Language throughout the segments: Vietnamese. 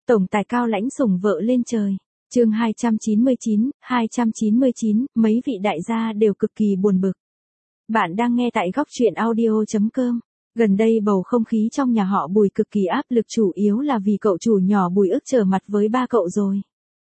Tổng tài cao lãnh sủng vợ lên trời. Chương 299, mấy vị đại gia đều cực kỳ buồn bực. Bạn đang nghe tại góc truyện audio.com. Gần đây bầu không khí trong nhà họ Bùi cực kỳ áp lực, chủ yếu là vì cậu chủ nhỏ Bùi Ức trở mặt với ba cậu rồi.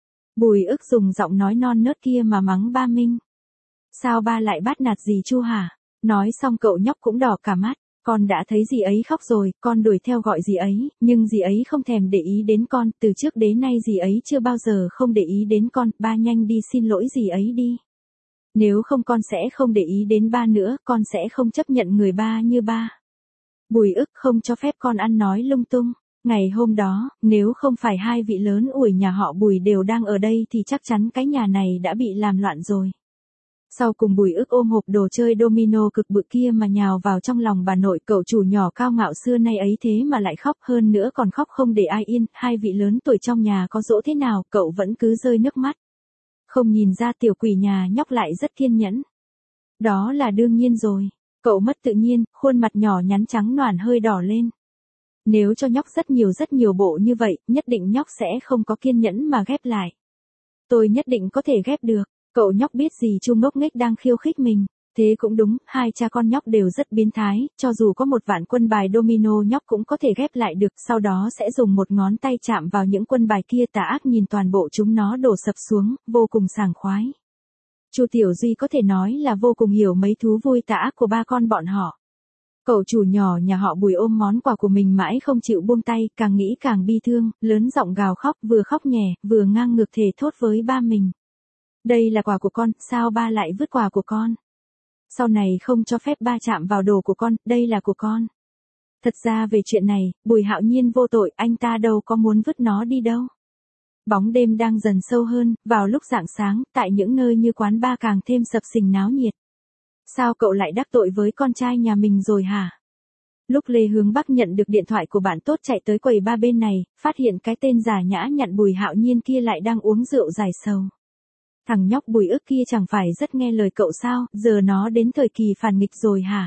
Bùi Ức dùng giọng nói non nớt kia mà mắng ba Minh. Sao ba lại bắt nạt dì Chu hả? Nói xong cậu nhóc cũng đỏ cả mắt. Con đã thấy dì ấy khóc rồi, con đuổi theo gọi dì ấy, nhưng dì ấy không thèm để ý đến con, từ trước đến nay dì ấy chưa bao giờ không để ý đến con, ba nhanh đi xin lỗi dì ấy đi. Nếu không con sẽ không để ý đến ba nữa, con sẽ không chấp nhận người ba như ba. Bùi Ức không cho phép con ăn nói lung tung. Ngày hôm đó, nếu không phải hai vị lớn ủi nhà họ Bùi đều đang ở đây thì chắc chắn cái nhà này đã bị làm loạn rồi. Sau cùng Bùi Ức ôm hộp đồ chơi domino cực bự kia mà nhào vào trong lòng bà nội, cậu chủ nhỏ cao ngạo xưa nay ấy thế mà lại khóc, hơn nữa còn khóc không để ai yên, hai vị lớn tuổi trong nhà có dỗ thế nào, cậu vẫn cứ rơi nước mắt. Không nhìn ra tiểu quỷ nhà nhóc lại rất kiên nhẫn. Đó là đương nhiên rồi, cậu mất tự nhiên, khuôn mặt nhỏ nhắn trắng nõn hơi đỏ lên. Nếu cho nhóc rất nhiều bộ như vậy, nhất định nhóc sẽ không có kiên nhẫn mà ghép lại. Tôi nhất định có thể ghép được. Cậu nhóc biết gì Chu ngốc nghếch đang khiêu khích mình. Thế cũng đúng, hai cha con nhóc đều rất biến thái, cho dù có một vạn quân bài domino nhóc cũng có thể ghép lại được, sau đó sẽ dùng một ngón tay chạm vào những quân bài kia, tà ác nhìn toàn bộ chúng nó đổ sập xuống, vô cùng sảng khoái. Chu Tiểu Duy có thể nói là vô cùng hiểu mấy thú vui tà ác của ba con bọn họ. Cậu chủ nhỏ nhà họ Bùi ôm món quà của mình mãi không chịu buông tay, càng nghĩ càng bi thương, lớn giọng gào khóc, vừa khóc nhè, vừa ngang ngược thề thốt với ba mình. Đây là quà của con, sao ba lại vứt quà của con? Sau này không cho phép ba chạm vào đồ của con, đây là của con. Thật ra về chuyện này, Bùi Hạo Nhiên vô tội, anh ta đâu có muốn vứt nó đi đâu. Bóng đêm đang dần sâu hơn, vào lúc rạng sáng, tại những nơi như quán bar càng thêm sập sình náo nhiệt. Sao cậu lại đắc tội với con trai nhà mình rồi hả? Lúc Lê Hướng Bắc nhận được điện thoại của bạn tốt chạy tới quầy bar bên này, phát hiện cái tên giả nhã nhặn Bùi Hạo Nhiên kia lại đang uống rượu giải sầu. Thằng nhóc Bùi Ức kia chẳng phải rất nghe lời cậu sao, giờ nó đến thời kỳ phản nghịch rồi hả?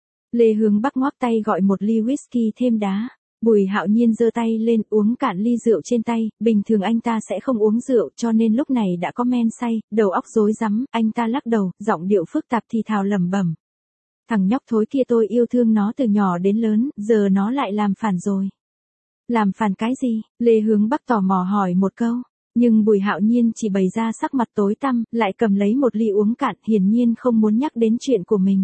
Lê Hướng Bắc ngoắc tay gọi một ly whisky thêm đá. Bùi Hạo Nhiên giơ tay lên uống cạn ly rượu trên tay, bình thường anh ta sẽ không uống rượu cho nên lúc này đã có men say, đầu óc rối rắm, anh ta lắc đầu, giọng điệu phức tạp thì thào lẩm bẩm. Thằng nhóc thối kia tôi yêu thương nó từ nhỏ đến lớn, giờ nó lại làm phản rồi. Làm phản cái gì? Lê Hướng Bắc tò mò hỏi một câu. Nhưng Bùi Hạo Nhiên chỉ bày ra sắc mặt tối tăm, lại cầm lấy một ly uống cạn, hiển nhiên không muốn nhắc đến chuyện của mình.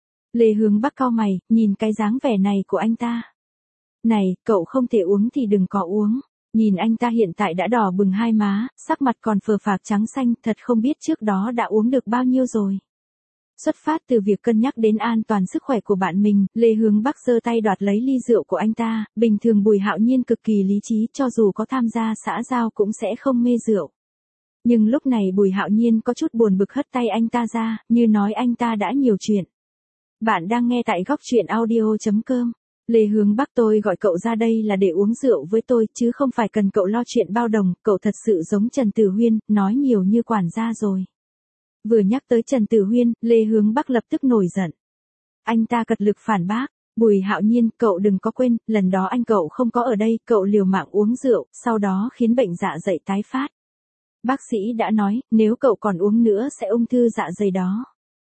Lê Hướng Bắc cau mày, nhìn cái dáng vẻ này của anh ta. Này, cậu không thể uống thì đừng có uống. Nhìn anh ta hiện tại đã đỏ bừng hai má, sắc mặt còn phờ phạc trắng xanh, thật không biết trước đó đã uống được bao nhiêu rồi. Xuất phát từ việc cân nhắc đến an toàn sức khỏe của bạn mình, Lê Hướng Bắc giơ tay đoạt lấy ly rượu của anh ta, bình thường Bùi Hạo Nhiên cực kỳ lý trí, cho dù có tham gia xã giao cũng sẽ không mê rượu. Nhưng lúc này Bùi Hạo Nhiên có chút buồn bực hất tay anh ta ra, như nói anh ta đã nhiều chuyện. Bạn đang nghe tại góc truyện audio.com. Lê Hướng Bắc, tôi gọi cậu ra đây là để uống rượu với tôi, chứ không phải cần cậu lo chuyện bao đồng, cậu thật sự giống Trần Tử Huyên, nói nhiều như quản gia rồi. Vừa nhắc tới Trần Tử Huyên, Lê Hướng Bắc lập tức nổi giận. Anh ta cật lực phản bác, Bùi Hạo Nhiên, cậu đừng có quên, lần đó anh cậu không có ở đây, cậu liều mạng uống rượu, sau đó khiến bệnh dạ dày tái phát. Bác sĩ đã nói, nếu cậu còn uống nữa sẽ ung thư dạ dày đó.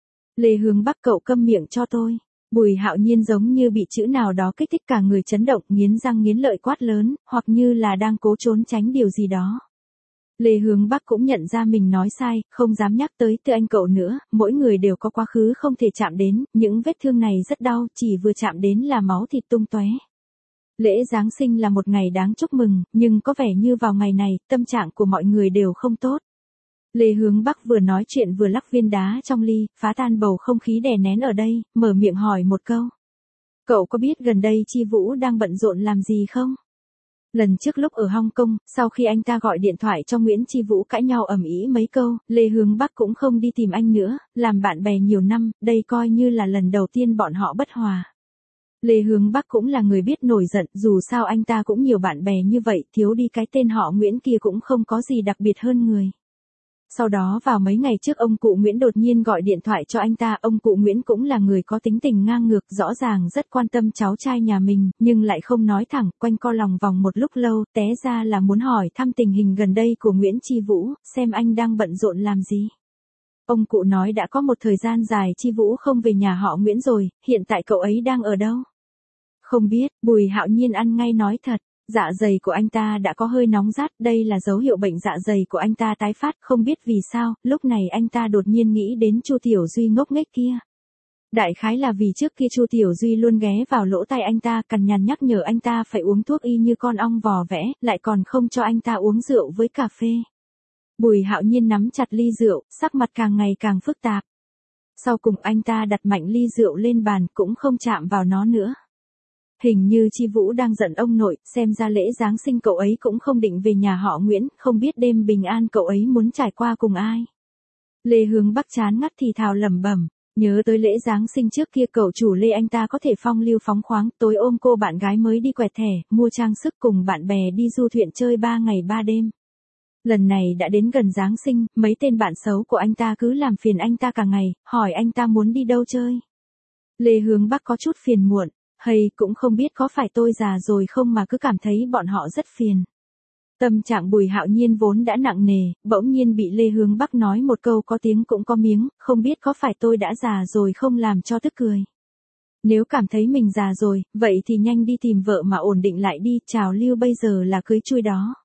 Lê Hướng Bắc, cậu câm miệng cho tôi. Bùi Hạo Nhiên giống như bị chữ nào đó kích thích cả người chấn động, nghiến răng nghiến lợi quát lớn, hoặc như là đang cố trốn tránh điều gì đó. Lê Hướng Bắc cũng nhận ra mình nói sai, không dám nhắc tới từ anh cậu nữa, mỗi người đều có quá khứ không thể chạm đến, những vết thương này rất đau, chỉ vừa chạm đến là máu thịt tung tóe. Lễ Giáng sinh là một ngày đáng chúc mừng, nhưng có vẻ như vào ngày này, tâm trạng của mọi người đều không tốt. Lê Hướng Bắc vừa nói chuyện vừa lắc viên đá trong ly, phá tan bầu không khí đè nén ở đây, mở miệng hỏi một câu. Cậu có biết gần đây Chi Vũ đang bận rộn làm gì không? Lần trước lúc ở Hong Kong, sau khi anh ta gọi điện thoại cho Nguyễn Chi Vũ cãi nhau ầm ĩ mấy câu, Lê Hướng Bắc cũng không đi tìm anh nữa, làm bạn bè nhiều năm, đây coi như là lần đầu tiên bọn họ bất hòa. Lê Hướng Bắc cũng là người biết nổi giận, dù sao anh ta cũng nhiều bạn bè như vậy, thiếu đi cái tên họ Nguyễn kia cũng không có gì đặc biệt hơn người. Sau đó vào mấy ngày trước ông cụ Nguyễn đột nhiên gọi điện thoại cho anh ta, ông cụ Nguyễn cũng là người có tính tình ngang ngược, rõ ràng rất quan tâm cháu trai nhà mình, nhưng lại không nói thẳng, quanh co lòng vòng một lúc lâu, té ra là muốn hỏi thăm tình hình gần đây của Nguyễn Chi Vũ, xem anh đang bận rộn làm gì. Ông cụ nói đã có một thời gian dài Chi Vũ không về nhà họ Nguyễn rồi, hiện tại cậu ấy đang ở đâu? Không biết, Bùi Hạo Nhiên ăn ngay nói thật. Dạ dày của anh ta đã có hơi nóng rát, đây là dấu hiệu bệnh dạ dày của anh ta tái phát, không biết vì sao, lúc này anh ta đột nhiên nghĩ đến Chu Tiểu Duy ngốc nghếch kia. Đại khái là vì trước kia Chu Tiểu Duy luôn ghé vào lỗ tai anh ta, cằn nhằn nhắc nhở anh ta phải uống thuốc y như con ong vò vẽ, lại còn không cho anh ta uống rượu với cà phê. Bùi Hạo Nhiên nắm chặt ly rượu, sắc mặt càng ngày càng phức tạp. Sau cùng anh ta đặt mạnh ly rượu lên bàn, cũng không chạm vào nó nữa. Hình như Chi Vũ đang giận ông nội, xem ra lễ Giáng sinh cậu ấy cũng không định về nhà họ Nguyễn, không biết đêm bình an cậu ấy muốn trải qua cùng ai. Lê Hướng Bắc chán ngắt thì thào lẩm bẩm, nhớ tới lễ Giáng sinh trước kia cậu chủ Lê anh ta có thể phong lưu phóng khoáng, tối ôm cô bạn gái mới đi quẹt thẻ, mua trang sức cùng bạn bè đi du thuyền chơi 3 ngày 3 đêm. Lần này đã đến gần Giáng sinh, mấy tên bạn xấu của anh ta cứ làm phiền anh ta cả ngày, hỏi anh ta muốn đi đâu chơi. Lê Hướng Bắc có chút phiền muộn. Hay cũng không biết có phải tôi già rồi không mà cứ cảm thấy bọn họ rất phiền. Tâm trạng Bùi Hạo Nhiên vốn đã nặng nề, bỗng nhiên bị Lê Hướng Bắc nói một câu có tiếng cũng có miếng, không biết có phải tôi đã già rồi không làm cho tức cười. Nếu cảm thấy mình già rồi, vậy thì nhanh đi tìm vợ mà ổn định lại đi, trào lưu bây giờ là cưới chui đó.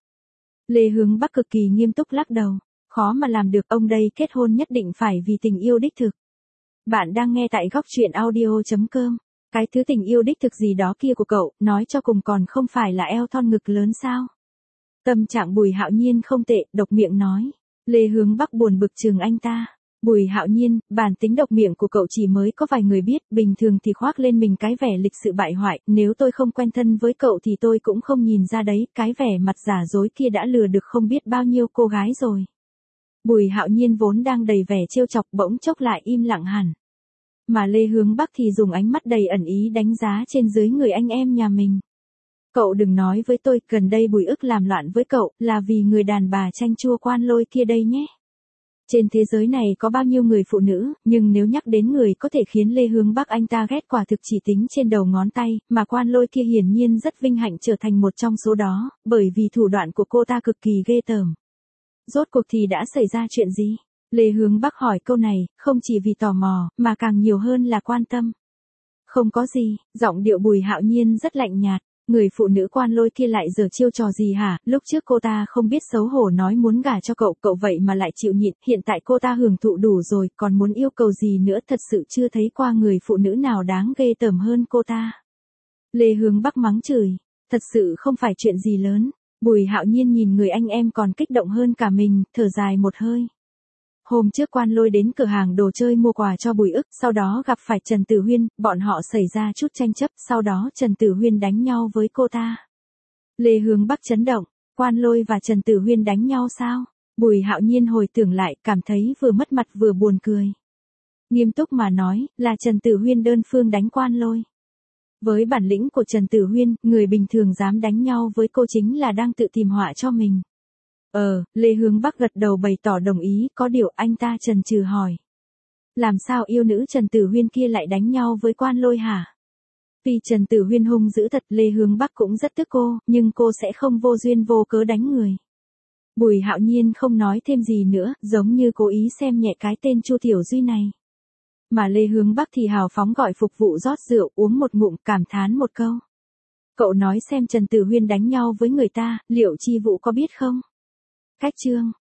Lê Hướng Bắc cực kỳ nghiêm túc lắc đầu, khó mà làm được, ông đây kết hôn nhất định phải vì tình yêu đích thực. Bạn đang nghe tại góc truyện audio.com. Cái thứ tình yêu đích thực gì đó kia của cậu, nói cho cùng còn không phải là eo thon ngực lớn sao? Tâm trạng Bùi Hạo Nhiên không tệ, độc miệng nói. Lê Hướng Bắc buồn bực chừng anh ta. Bùi Hạo Nhiên, bản tính độc miệng của cậu chỉ mới có vài người biết, bình thường thì khoác lên mình cái vẻ lịch sự bại hoại, nếu tôi không quen thân với cậu thì tôi cũng không nhìn ra đấy, cái vẻ mặt giả dối kia đã lừa được không biết bao nhiêu cô gái rồi. Bùi Hạo Nhiên vốn đang đầy vẻ trêu chọc bỗng chốc lại im lặng hẳn. Mà Lê Hướng Bắc thì dùng ánh mắt đầy ẩn ý đánh giá trên dưới người anh em nhà mình. Cậu đừng nói với tôi, gần đây Bùi Ức làm loạn với cậu, là vì người đàn bà chanh chua Quan Lôi kia đây nhé. Trên thế giới này có bao nhiêu người phụ nữ, nhưng nếu nhắc đến người có thể khiến Lê Hướng Bắc anh ta ghét quả thực chỉ tính trên đầu ngón tay, mà Quan Lôi kia hiển nhiên rất vinh hạnh trở thành một trong số đó, bởi vì thủ đoạn của cô ta cực kỳ ghê tởm. Rốt cuộc thì đã xảy ra chuyện gì? Lê Hướng Bắc hỏi câu này, không chỉ vì tò mò, mà càng nhiều hơn là quan tâm. Không có gì, giọng điệu Bùi Hạo Nhiên rất lạnh nhạt. Người phụ nữ Quan Lôi kia lại giở chiêu trò gì hả? Lúc trước cô ta không biết xấu hổ nói muốn gả cho cậu, cậu vậy mà lại chịu nhịn, hiện tại cô ta hưởng thụ đủ rồi, còn muốn yêu cầu gì nữa, thật sự chưa thấy qua người phụ nữ nào đáng ghê tởm hơn cô ta. Lê Hướng Bắc mắng chửi, thật sự không phải chuyện gì lớn. Bùi Hạo Nhiên nhìn người anh em còn kích động hơn cả mình, thở dài một hơi. Hôm trước Quan Lôi đến cửa hàng đồ chơi mua quà cho Bùi Ức, sau đó gặp phải Trần Tử Huyên, bọn họ xảy ra chút tranh chấp, sau đó Trần Tử Huyên đánh nhau với cô ta. Lê Hướng Bắc chấn động, Quan Lôi và Trần Tử Huyên đánh nhau sao? Bùi Hạo Nhiên hồi tưởng lại, cảm thấy vừa mất mặt vừa buồn cười. Nghiêm túc mà nói, là Trần Tử Huyên đơn phương đánh Quan Lôi. Với bản lĩnh của Trần Tử Huyên, người bình thường dám đánh nhau với cô chính là đang tự tìm họa cho mình. Lê Hướng Bắc gật đầu bày tỏ đồng ý, có điều anh ta chần chừ hỏi. Làm sao yêu nữ Trần Tử Huyên kia lại đánh nhau với Quan Lôi hả? Vì Trần Tử Huyên hung dữ thật, Lê Hướng Bắc cũng rất tức cô, nhưng cô sẽ không vô duyên vô cớ đánh người. Bùi Hạo Nhiên không nói thêm gì nữa, giống như cố ý xem nhẹ cái tên Chu Tiểu Duy này. Mà Lê Hướng Bắc thì hào phóng gọi phục vụ rót rượu, uống một ngụm, cảm thán một câu. Cậu nói xem Trần Tử Huyên đánh nhau với người ta, liệu Chi Vũ có biết không? Cách chương